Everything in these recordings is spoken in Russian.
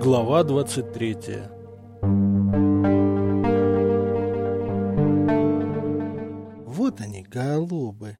Глава 23. Вот они, голубы.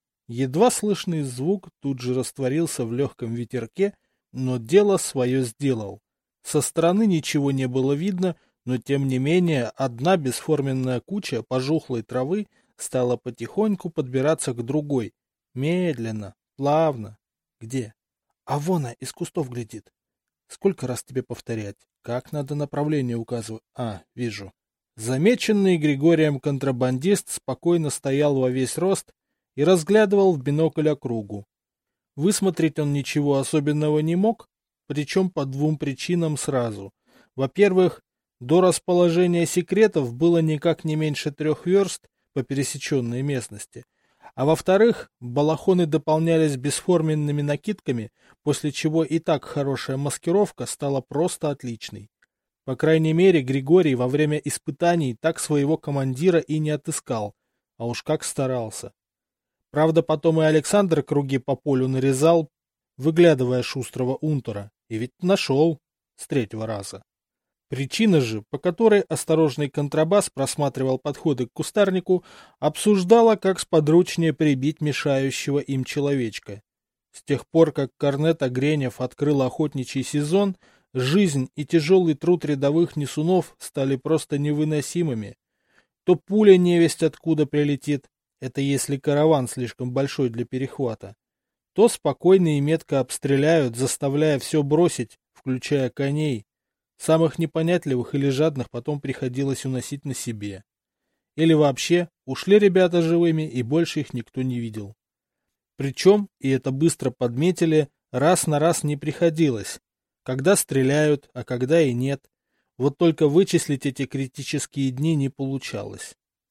Едва слышный звук тут же растворился в легком ветерке, но дело свое сделал. Со стороны ничего не было видно, но тем не менее одна бесформенная куча пожухлой травы стала потихоньку подбираться к другой. Медленно, плавно. Где? А вон она из кустов глядит. Сколько раз тебе повторять? Как надо направление указывать? А, вижу. Замеченный Григорием контрабандист спокойно стоял во весь рост и разглядывал в бинокль округу. Высмотреть он ничего особенного не мог, причем по двум причинам сразу. Во-первых, до расположения секретов было никак не меньше 3 верст по пересеченной местности. А во-вторых, балахоны дополнялись бесформенными накидками, после чего и так хорошая маскировка стала просто отличной. По крайней мере, Григорий во время испытаний так своего командира и не отыскал, а уж как старался. Правда, потом и Александр круги по полю нарезал, выглядывая шустрого унтера, и ведь нашел с 3-го раза. Причина же, по которой осторожный контрабас просматривал подходы к кустарнику, обсуждала, как сподручнее прибить мешающего им человечка. С тех пор, как корнет Огренев открыл охотничий сезон, жизнь и тяжелый труд рядовых несунов стали просто невыносимыми. То пуля невесть откуда прилетит, это если караван слишком большой для перехвата, то спокойно и метко обстреляют, заставляя все бросить, включая коней. Самых непонятливых или жадных потом приходилось уносить на себе. Или вообще ушли ребята живыми, и больше их никто не видел. Причем, и это быстро подметили, раз на раз не приходилось. Когда стреляют, а когда и нет. Вот только вычислить эти критические дни не получалось.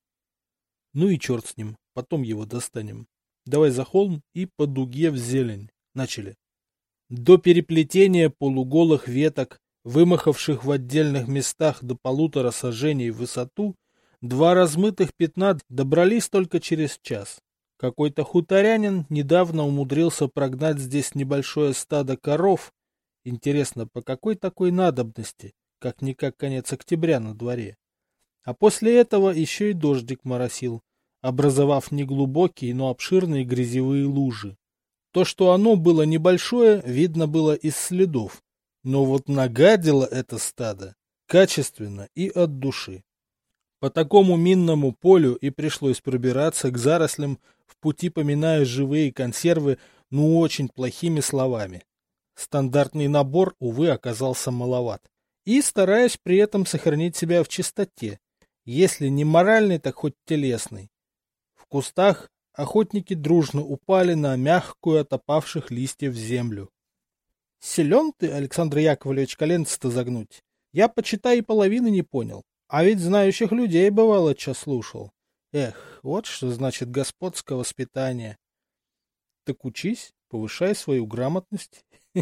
Ну и черт с ним, потом его достанем. Давай за холм и по дуге в зелень. Начали. До переплетения полуголых веток, вымахавших в отдельных местах до 1,5 саженей в высоту, 2 размытых пятна добрались только через час. Какой-то хуторянин недавно умудрился прогнать здесь небольшое стадо коров. Интересно, по какой такой надобности, как-никак конец октября на дворе. А после этого еще и дождик моросил, образовав неглубокие, но обширные грязевые лужи. То, что оно было небольшое, видно было из следов. Но вот нагадило это стадо качественно и от души. По такому минному полю и пришлось пробираться к зарослям, в пути поминая живые консервы, ну очень плохими словами. Стандартный набор, увы, оказался маловат. И стараясь при этом сохранить себя в чистоте, если не моральный, так хоть телесный. В кустах охотники дружно упали на мягкую от опавших листьев землю. Силен ты, Александр Яковлевич, коленца-то загнуть. Я, почитай, и половины не понял. А ведь знающих людей, бывало, чё слушал. Эх, вот что значит господское воспитание. Так учись, повышай свою грамотность.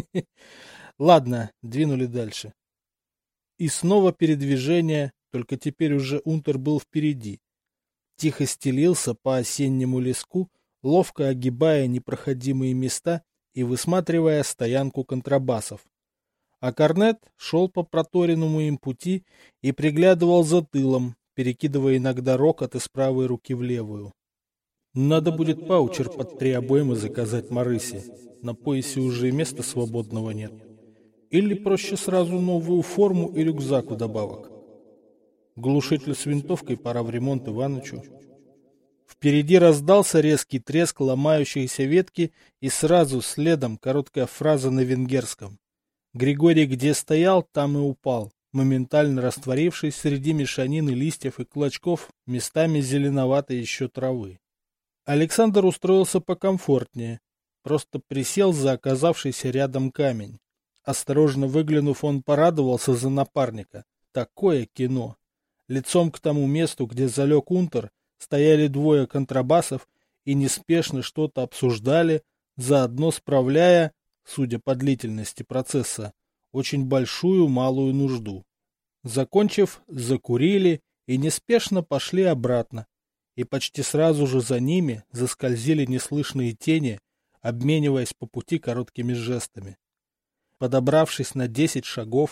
Ладно, двинули дальше. И снова передвижение, только теперь уже унтер был впереди. Тихо стелился по осеннему леску, ловко огибая непроходимые места и высматривая стоянку контрабасов. А корнет шел по проторенному им пути и приглядывал за тылом, перекидывая иногда рокот из правой руки в левую. Надо будет паучер под 3 обоймы заказать Марысе. На поясе уже места свободного нет. Или проще сразу новую форму и рюкзак вдобавок. Глушитель с винтовкой пора в ремонт Иванычу. Впереди раздался резкий треск ломающейся ветки и сразу следом короткая фраза на венгерском. Григорий где стоял, там и упал, моментально растворившись среди мешанины листьев и клочков, местами зеленоватой еще травы. Александр устроился покомфортнее, просто присел за оказавшийся рядом камень. Осторожно выглянув, он порадовался за напарника. Такое кино! Лицом к тому месту, где залег унтер, стояли 2 контрабасов и неспешно что-то обсуждали, заодно справляя, судя по длительности процесса, очень большую малую нужду. Закончив, закурили и неспешно пошли обратно, и почти сразу же за ними заскользили неслышные тени, обмениваясь по пути короткими жестами. Подобравшись на 10 шагов,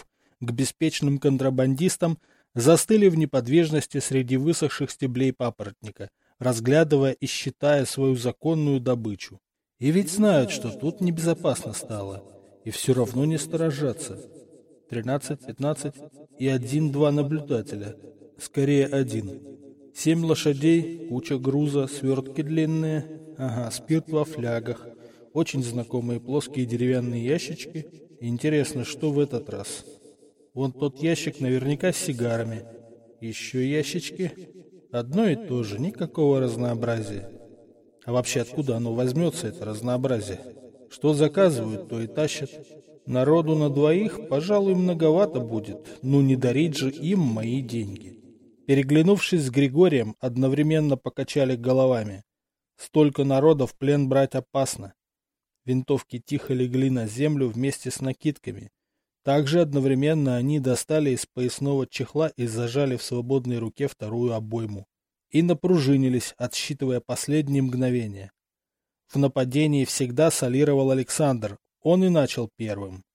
к беспечным контрабандистам, застыли в неподвижности среди высохших стеблей папоротника, разглядывая и считая свою законную добычу. И ведь знают, что тут небезопасно стало, и все равно не сторожатся. 13, 15 и 1-2 наблюдателя. Скорее 1. 7 лошадей, куча груза, свертки длинные. Ага, спирт во флягах. Очень знакомые плоские деревянные ящички. Интересно, что в этот раз? Вон тот ящик наверняка с сигарами. Еще ящички. Одно и то же, никакого разнообразия. А вообще откуда оно возьмется, это разнообразие? Что заказывают, то и тащат. Народу на двоих, пожалуй, многовато будет, но не дарить же им мои деньги. Переглянувшись с Григорием, одновременно покачали головами. Столько народа в плен брать опасно. Винтовки тихо легли на землю вместе с накидками. Также одновременно они достали из поясного чехла и зажали в свободной руке вторую обойму. И напружинились, отсчитывая последние мгновения. В нападении всегда солировал Александр, он и начал первым.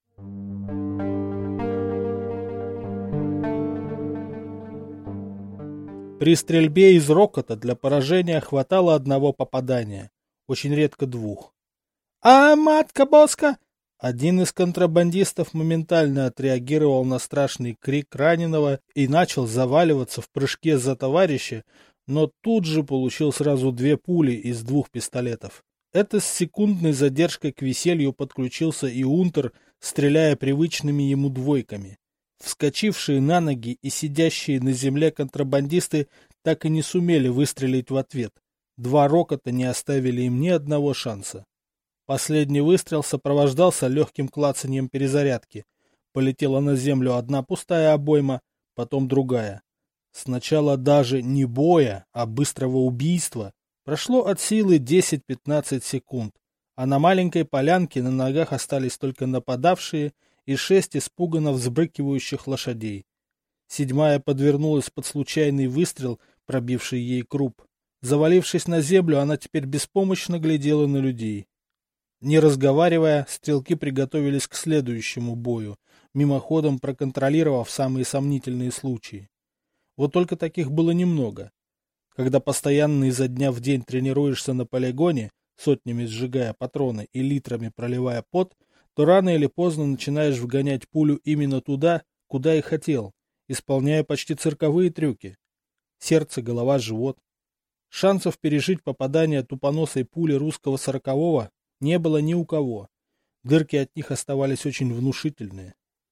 При стрельбе из рокота для поражения хватало одного попадания, очень редко двух. «А, матка-боска!» Один из контрабандистов моментально отреагировал на страшный крик раненого и начал заваливаться в прыжке за товарища, но тут же получил сразу 2 пули из 2 пистолетов. Это с секундной задержкой к веселью подключился и Унтер, стреляя привычными ему двойками. Вскочившие на ноги и сидящие на земле контрабандисты так и не сумели выстрелить в ответ. 2 рокота не оставили им ни одного шанса. Последний выстрел сопровождался легким клацаньем перезарядки. Полетела на землю одна пустая обойма, потом другая. Сначала даже не боя, а быстрого убийства. Прошло от силы 10-15 секунд, а на маленькой полянке на ногах остались только нападавшие и 6 испуганно взбрыкивающих лошадей. 7-я подвернулась под случайный выстрел, пробивший ей круп. Завалившись на землю, она теперь беспомощно глядела на людей. Не разговаривая, стрелки приготовились к следующему бою, мимоходом проконтролировав самые сомнительные случаи. Вот только таких было немного. Когда постоянно изо дня в день тренируешься на полигоне, сотнями сжигая патроны и литрами проливая пот, то рано или поздно начинаешь вгонять пулю именно туда, куда и хотел, исполняя почти цирковые трюки. Сердце, голова, живот. Шансов пережить попадание тупоносой пули русского 40-го не было ни у кого. Дырки от них оставались очень внушительные.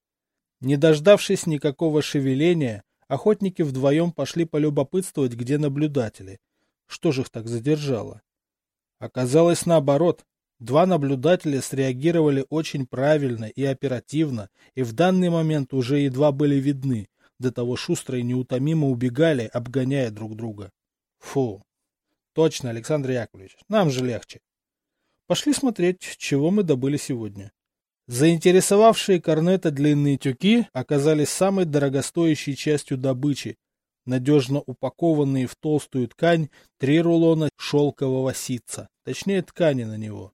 Не дождавшись никакого шевеления, охотники вдвоем пошли полюбопытствовать, где наблюдатели. Что же их так задержало? Оказалось наоборот. 2 наблюдателя среагировали очень правильно и оперативно, и в данный момент уже едва были видны, до того шустро и неутомимо убегали, обгоняя друг друга. Фу. Точно, Александр Яковлевич, нам же легче. Пошли смотреть, чего мы добыли сегодня. Заинтересовавшие корнета длинные тюки оказались самой дорогостоящей частью добычи, надежно упакованные в толстую ткань 3 рулона шелкового ситца, точнее ткани на него.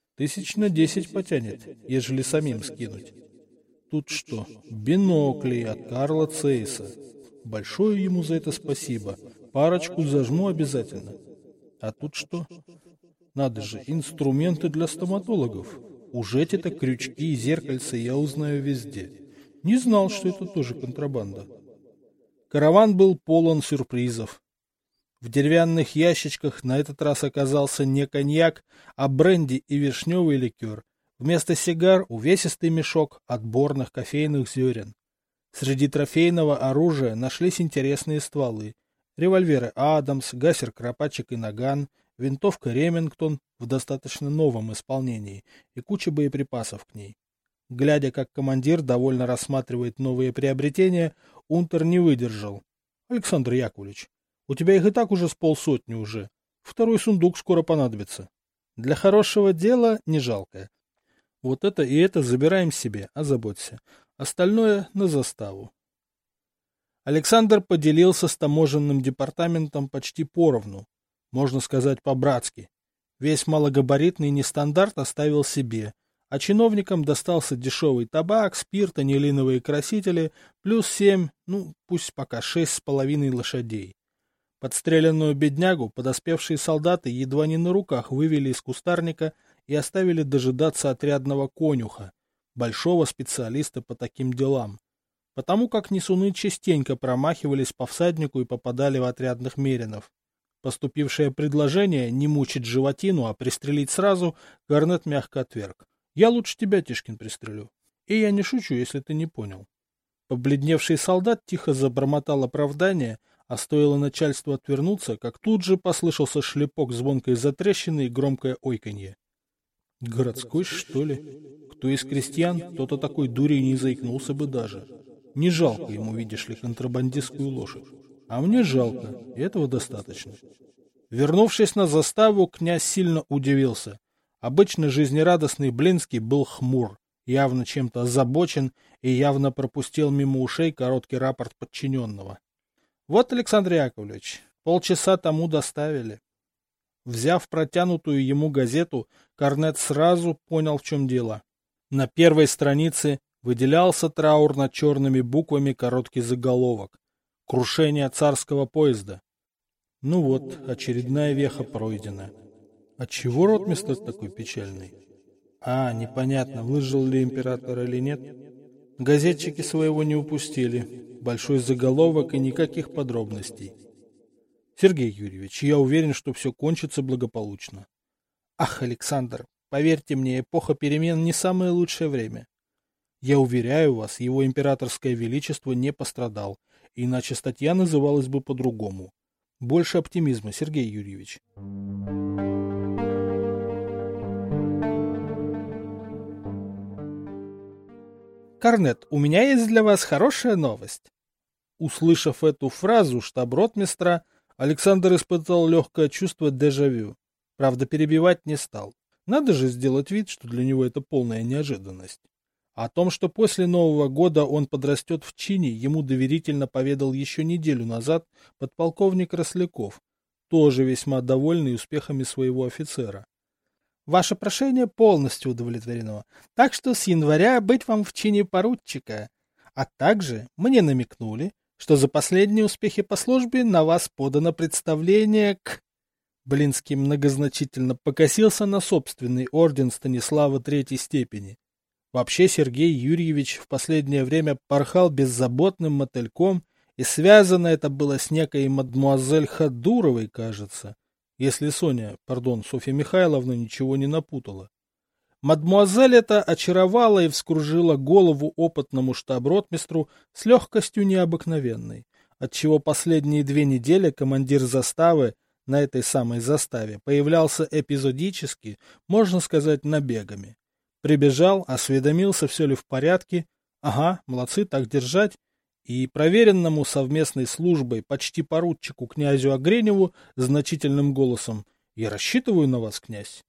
10 потянет, ежели самим скинуть. Тут что? Бинокли от Карла Цейса. Большое ему за это спасибо. Парочку зажму обязательно. А тут что? Надо же, инструменты для стоматологов. Уж эти-то крючки и зеркальца я узнаю везде. Не знал, что это тоже контрабанда. Караван был полон сюрпризов. В деревянных ящичках на этот раз оказался не коньяк, а бренди и вишневый ликер. Вместо сигар увесистый мешок отборных кофейных зерен. Среди трофейного оружия нашлись интересные стволы. Револьверы Адамс, гасер Кропачек и Наган, винтовка Ремингтон в достаточно новом исполнении и куча боеприпасов к ней. Глядя, как командир довольно рассматривает новые приобретения, Унтер не выдержал. — Александр Яковлевич, у тебя их и так уже с 500 уже. Второй сундук скоро понадобится. Для хорошего дела не жалко. Вот это и это забираем себе, озаботься. Остальное на заставу. Александр поделился с таможенным департаментом почти поровну. Можно сказать, по-братски. Весь малогабаритный нестандарт оставил себе, а чиновникам достался дешевый табак, спирт, анилиновые красители, плюс 7, ну, пусть пока 6,5 лошадей. Подстреленную беднягу подоспевшие солдаты едва не на руках вывели из кустарника и оставили дожидаться отрядного конюха, большого специалиста по таким делам, потому как несуны частенько промахивались по всаднику и попадали в отрядных меринов. Поступившее предложение не мучить животину, а пристрелить сразу, Корнет мягко отверг. «Я лучше тебя, Тишкин, пристрелю. И я не шучу, если ты не понял». Побледневший солдат тихо забормотал оправдание, а стоило начальству отвернуться, как тут же послышался шлепок звонкой затрещины и громкое ойканье. «Городской, что ли? Кто из крестьян, тот о такой дуре не заикнулся бы даже. Не жалко ему, видишь ли, контрабандистскую лошадь. А мне жалко, и этого достаточно». Вернувшись на заставу, князь сильно удивился. Обычно жизнерадостный Блинский был хмур, явно чем-то озабочен и явно пропустил мимо ушей короткий рапорт подчиненного. «Вот, Александр Яковлевич, полчаса тому доставили». Взяв протянутую ему газету, Корнет сразу понял, в чем дело. На первой странице выделялся траурно-черными буквами короткий заголовок: «Крушение царского поезда». Ну вот, очередная веха пройдена. Отчего ротмистр такой печальный? Непонятно, выжил ли император или нет. Газетчики своего не упустили. Большой заголовок и никаких подробностей. Сергей Юрьевич, я уверен, что все кончится благополучно. Ах, Александр, поверьте мне, эпоха перемен не самое лучшее время. Я уверяю вас, его императорское величество не пострадал, иначе статья называлась бы по-другому. Больше оптимизма, Сергей Юрьевич. Корнет, у меня есть для вас хорошая новость. Услышав эту фразу штаб-ротмистра, Александр испытал легкое чувство дежавю. Правда, перебивать не стал. Надо же сделать вид, что для него это полная неожиданность. О том, что после Нового года он подрастет в чине, ему доверительно поведал еще неделю назад подполковник Росляков, тоже весьма довольный успехами своего офицера. Ваше прошение полностью удовлетворено, так что с января быть вам в чине поручика. А также мне намекнули, что за последние успехи по службе на вас подано представление к... Блинский многозначительно покосился на собственный орден Станислава Третьей степени. Вообще Сергей Юрьевич в последнее время порхал беззаботным мотыльком, и связано это было с некой мадмуазель Хадуровой, кажется, если Софья Михайловна ничего не напутала. Мадмуазель эта очаровала и вскружила голову опытному штаб-ротмистру с легкостью необыкновенной, отчего последние 2 недели командир заставы на этой самой заставе появлялся эпизодически, можно сказать, набегами. Прибежал, осведомился, все ли в порядке. Ага, молодцы, так держать. И проверенному совместной службой почти поручику князю Огреневу значительным голосом: «Я рассчитываю на вас, князь».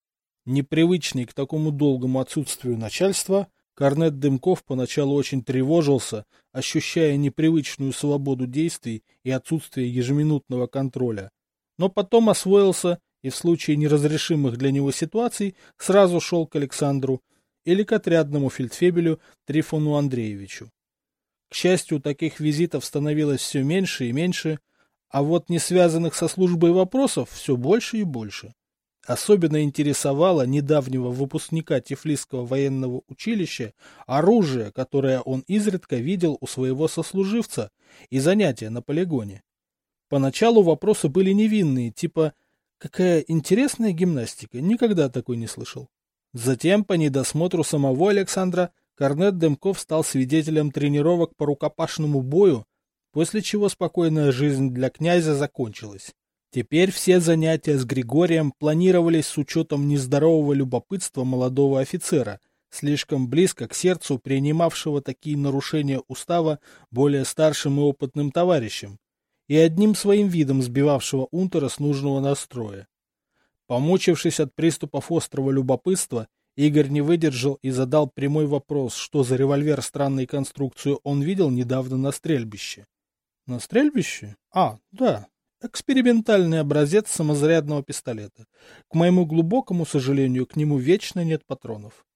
Непривычный к такому долгому отсутствию начальства, Корнет Дымков поначалу очень тревожился, ощущая непривычную свободу действий и отсутствие ежеминутного контроля. Но потом освоился и в случае неразрешимых для него ситуаций сразу шел к Александру или к отрядному фельдфебелю Трифону Андреевичу. К счастью, таких визитов становилось все меньше и меньше, а вот не связанных со службой вопросов все больше и больше. Особенно интересовало недавнего выпускника Тифлисского военного училища оружие, которое он изредка видел у своего сослуживца, и занятия на полигоне. Поначалу вопросы были невинные, типа «какая интересная гимнастика, никогда такой не слышал». Затем, по недосмотру самого Александра, Корнет Дымков стал свидетелем тренировок по рукопашному бою, после чего спокойная жизнь для князя закончилась. Теперь все занятия с Григорием планировались с учетом нездорового любопытства молодого офицера, слишком близко к сердцу принимавшего такие нарушения устава более старшим и опытным товарищем, и одним своим видом сбивавшего унтера с нужного настроя. Помучившись от приступов острого любопытства, Игорь не выдержал и задал прямой вопрос, что за револьвер странной конструкции он видел недавно на стрельбище. На стрельбище? Да. Экспериментальный образец самозарядного пистолета. К моему глубокому сожалению, к нему вечно нет патронов.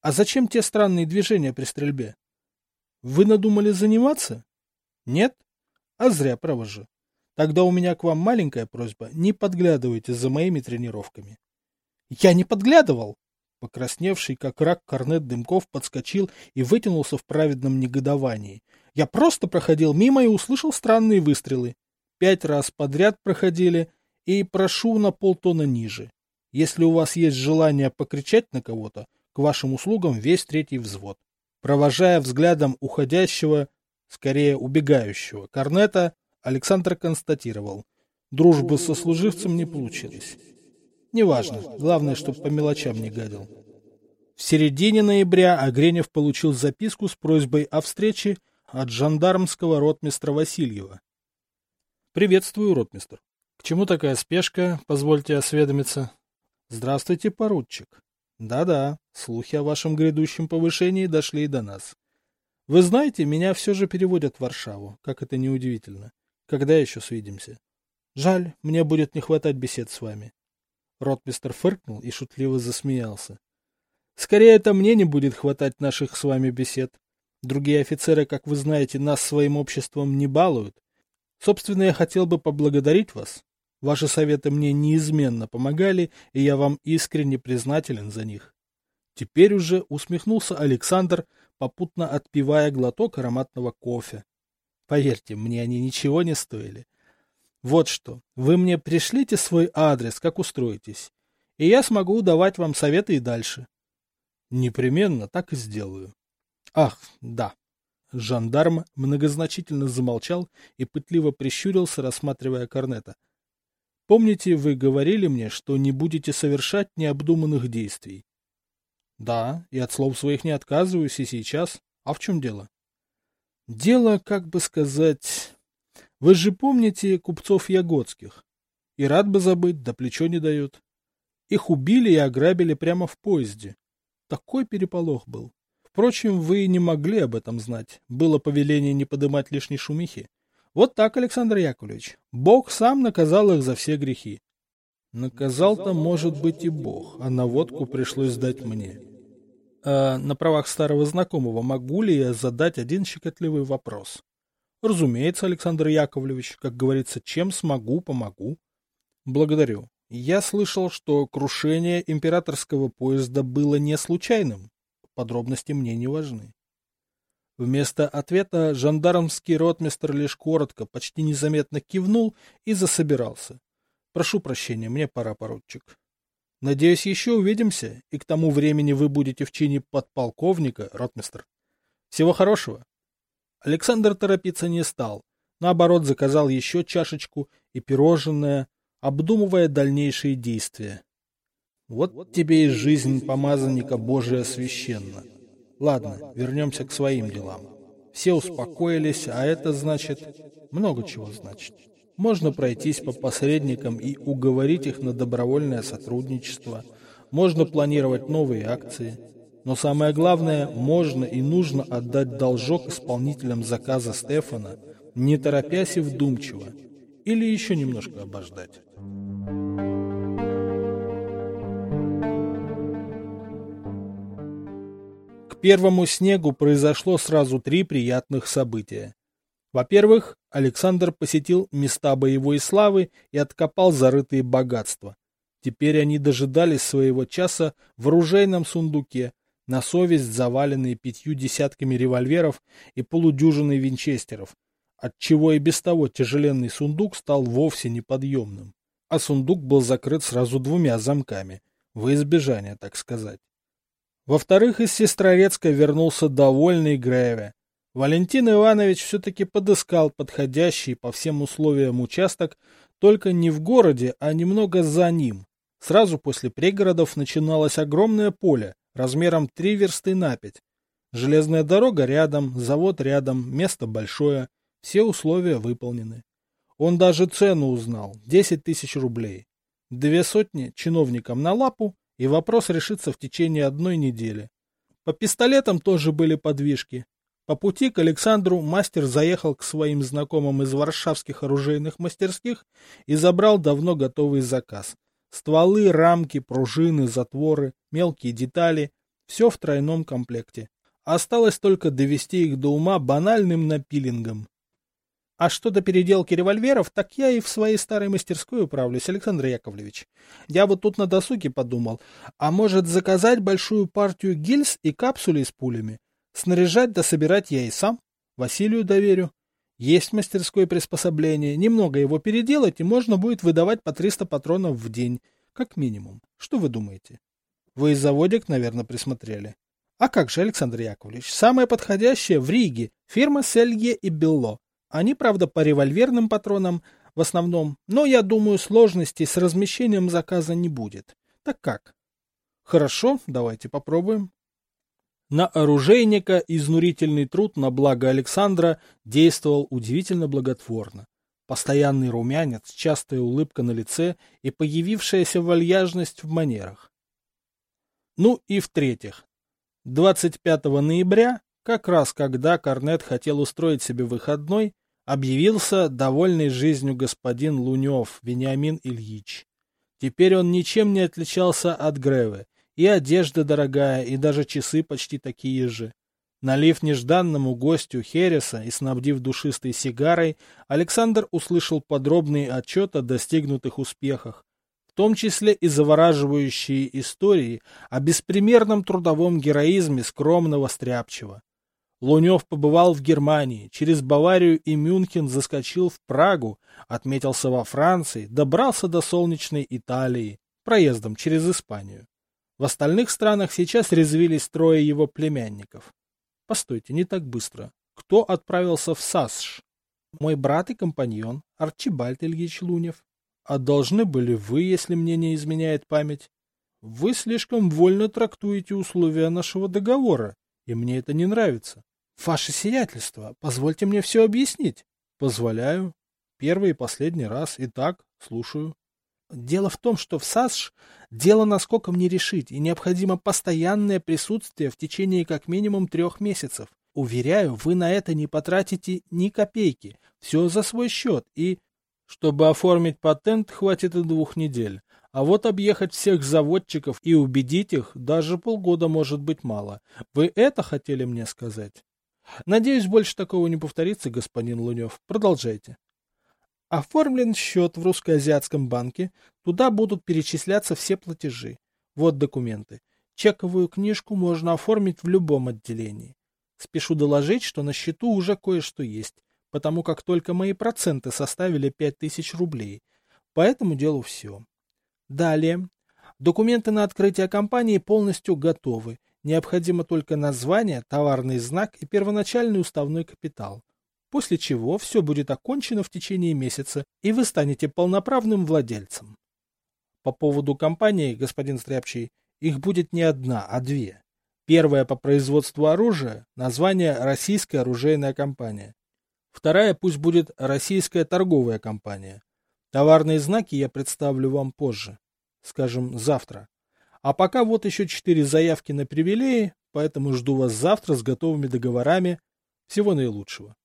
А зачем те странные движения при стрельбе? Вы надумали заниматься? Нет? А зря, право же. Тогда у меня к вам маленькая просьба. Не подглядывайте за моими тренировками. Я не подглядывал! Покрасневший, как рак, корнет Дымков подскочил и вытянулся в праведном негодовании. Я просто проходил мимо и услышал странные выстрелы. 5 раз подряд проходили, и прошу на полтона ниже. Если у вас есть желание покричать на кого-то, к вашим услугам весь 3-й взвод. Провожая взглядом уходящего, скорее убегающего корнета, Александр констатировал. Дружбы со служивцем не получилось. Неважно, главное, чтобы по мелочам не гадил. В середине ноября Огренев получил записку с просьбой о встрече от жандармского ротмистра Васильева. Приветствую, ротмистр. К чему такая спешка, позвольте осведомиться? Здравствуйте, поручик. Да-да, слухи о вашем грядущем повышении дошли и до нас. Вы знаете, меня все же переводят в Варшаву, как это неудивительно. Когда еще свидимся? Жаль, мне будет не хватать бесед с вами. Ротмистр фыркнул и шутливо засмеялся. Скорее, это мне не будет хватать наших с вами бесед. Другие офицеры, как вы знаете, нас своим обществом не балуют. Собственно, я хотел бы поблагодарить вас. Ваши советы мне неизменно помогали, и я вам искренне признателен за них. Теперь уже усмехнулся Александр, попутно отпивая глоток ароматного кофе. Поверьте, мне они ничего не стоили. Вот что, вы мне пришлите свой адрес, как устроитесь, и я смогу давать вам советы и дальше. Непременно так и сделаю. Ах, да. Жандарм многозначительно замолчал и пытливо прищурился, рассматривая корнета. Помните, вы говорили мне, что не будете совершать необдуманных действий? Да, и от слов своих не отказываюсь и сейчас. А в чем дело? Дело, как бы сказать... Вы же помните купцов Ягодских? И рад бы забыть, да плечо не дают. Их убили и ограбили прямо в поезде. Такой переполох был. Впрочем, вы не могли об этом знать. Было повеление не подымать лишней шумихи. Вот так, Александр Яковлевич. Бог сам наказал их за все грехи. Наказал-то, может быть, и Бог, а наводку пришлось дать мне. А на правах старого знакомого могу ли я задать один щекотливый вопрос? Разумеется, Александр Яковлевич, как говорится, чем смогу, помогу. Благодарю. Я слышал, что крушение императорского поезда было не случайным. Подробности мне не важны. Вместо ответа жандармский ротмистр лишь коротко, почти незаметно кивнул и засобирался. Прошу прощения, мне пора, поручик. Надеюсь, еще увидимся, и к тому времени вы будете в чине подполковника, ротмистр. Всего хорошего. Александр торопиться не стал. Наоборот, заказал еще чашечку и пирожное, обдумывая дальнейшие действия. Вот тебе и жизнь помазанника Божия священна. Ладно, вернемся к своим делам. Все успокоились, а это значит... Много чего значит. Можно пройтись по посредникам и уговорить их на добровольное сотрудничество. Можно планировать новые акции. Но самое главное, можно и нужно отдать должок исполнителям заказа Стефана, не торопясь и вдумчиво. Или еще немножко обождать. К первому снегу произошло сразу 3 приятных события. Во-первых, Александр посетил места боевой славы и откопал зарытые богатства. Теперь они дожидались своего часа в оружейном сундуке, на совесть заваленные 5 десятками револьверов и полудюжиной винчестеров, отчего и без того тяжеленный сундук стал вовсе неподъемным. А сундук был закрыт сразу 2 замками, во избежание, так сказать. Во-вторых, из Сестрорецка вернулся довольный Греве. Валентин Иванович все-таки подыскал подходящий по всем условиям участок, только не в городе, а немного за ним. Сразу после пригородов начиналось огромное поле, размером 3 версты на 5. Железная дорога рядом, завод рядом, место большое, все условия выполнены. Он даже цену узнал – 10 000 рублей. 200 чиновникам на лапу, и вопрос решится в течение 1 недели. По пистолетам тоже были подвижки. По пути к Александру мастер заехал к своим знакомым из варшавских оружейных мастерских и забрал давно готовый заказ. Стволы, рамки, пружины, затворы, мелкие детали. Все в тройном комплекте. Осталось только довести их до ума банальным напилингом. А что до переделки револьверов, так я и в своей старой мастерской управлюсь, Александр Яковлевич. Я вот тут на досуге подумал, а может заказать большую партию гильз и капсулей с пулями? Снаряжать да собирать я и сам. Василию доверю. Есть в мастерской приспособление, немного его переделать, и можно будет выдавать по 300 патронов в день, как минимум. Что вы думаете? Вы и заводик, наверное, присмотрели. А как же, Александр Яковлевич, самое подходящее в Риге, фирма Селье и Белло. Они, правда, по револьверным патронам в основном, но, я думаю, сложностей с размещением заказа не будет. Так как? Хорошо, давайте попробуем. На оружейника изнурительный труд на благо Александра действовал удивительно благотворно. Постоянный румянец, частая улыбка на лице и появившаяся вальяжность в манерах. Ну и в-третьих, 25 ноября, как раз когда Корнет хотел устроить себе выходной, объявился довольный жизнью господин Лунев Вениамин Ильич. Теперь он ничем не отличался от Гревы, и одежда дорогая, и даже часы почти такие же. Налив нежданному гостю хереса и снабдив душистой сигарой, Александр услышал подробный отчет о достигнутых успехах, в том числе и завораживающие истории о беспримерном трудовом героизме скромного стряпчего. Лунев побывал в Германии, через Баварию и Мюнхен заскочил в Прагу, отметился во Франции, добрался до солнечной Италии, проездом через Испанию. В остальных странах сейчас резвились трое его племянников. Постойте, не так быстро. Кто отправился в САСШ? Мой брат и компаньон Арчибальд Ильич Лунев. А должны были вы, если мне не изменяет память. Вы слишком вольно трактуете условия нашего договора, и мне это не нравится. Ваше сиятельство, позвольте мне все объяснить. Позволяю. Первый и последний раз. Итак, слушаю. Дело в том, что в САСШ дело наскоком не решить, и необходимо постоянное присутствие в течение как минимум 3 месяцев. Уверяю, вы на это не потратите ни копейки. Все за свой счет, и... Чтобы оформить патент, хватит и 2 недель. А вот объехать всех заводчиков и убедить их даже полгода может быть мало. Вы это хотели мне сказать? Надеюсь, больше такого не повторится, господин Лунев. Продолжайте. Оформлен счет в Русско-Азиатском банке. Туда будут перечисляться все платежи. Вот документы. Чековую книжку можно оформить в любом отделении. Спешу доложить, что на счету уже кое-что есть, потому как только мои проценты составили 5000 рублей. По этому делу все. Далее. Документы на открытие компании полностью готовы. Необходимо только название, товарный знак и первоначальный уставной капитал. После чего все будет окончено в течение месяца, и вы станете полноправным владельцем. По поводу компании, господин Стряпчий, их будет не одна, а 2. Первая по производству оружия, название «Российская оружейная компания». Вторая пусть будет «Российская торговая компания». Товарные знаки я представлю вам позже, скажем, завтра. А пока вот еще 4 заявки на привилеи, поэтому жду вас завтра с готовыми договорами. Всего наилучшего.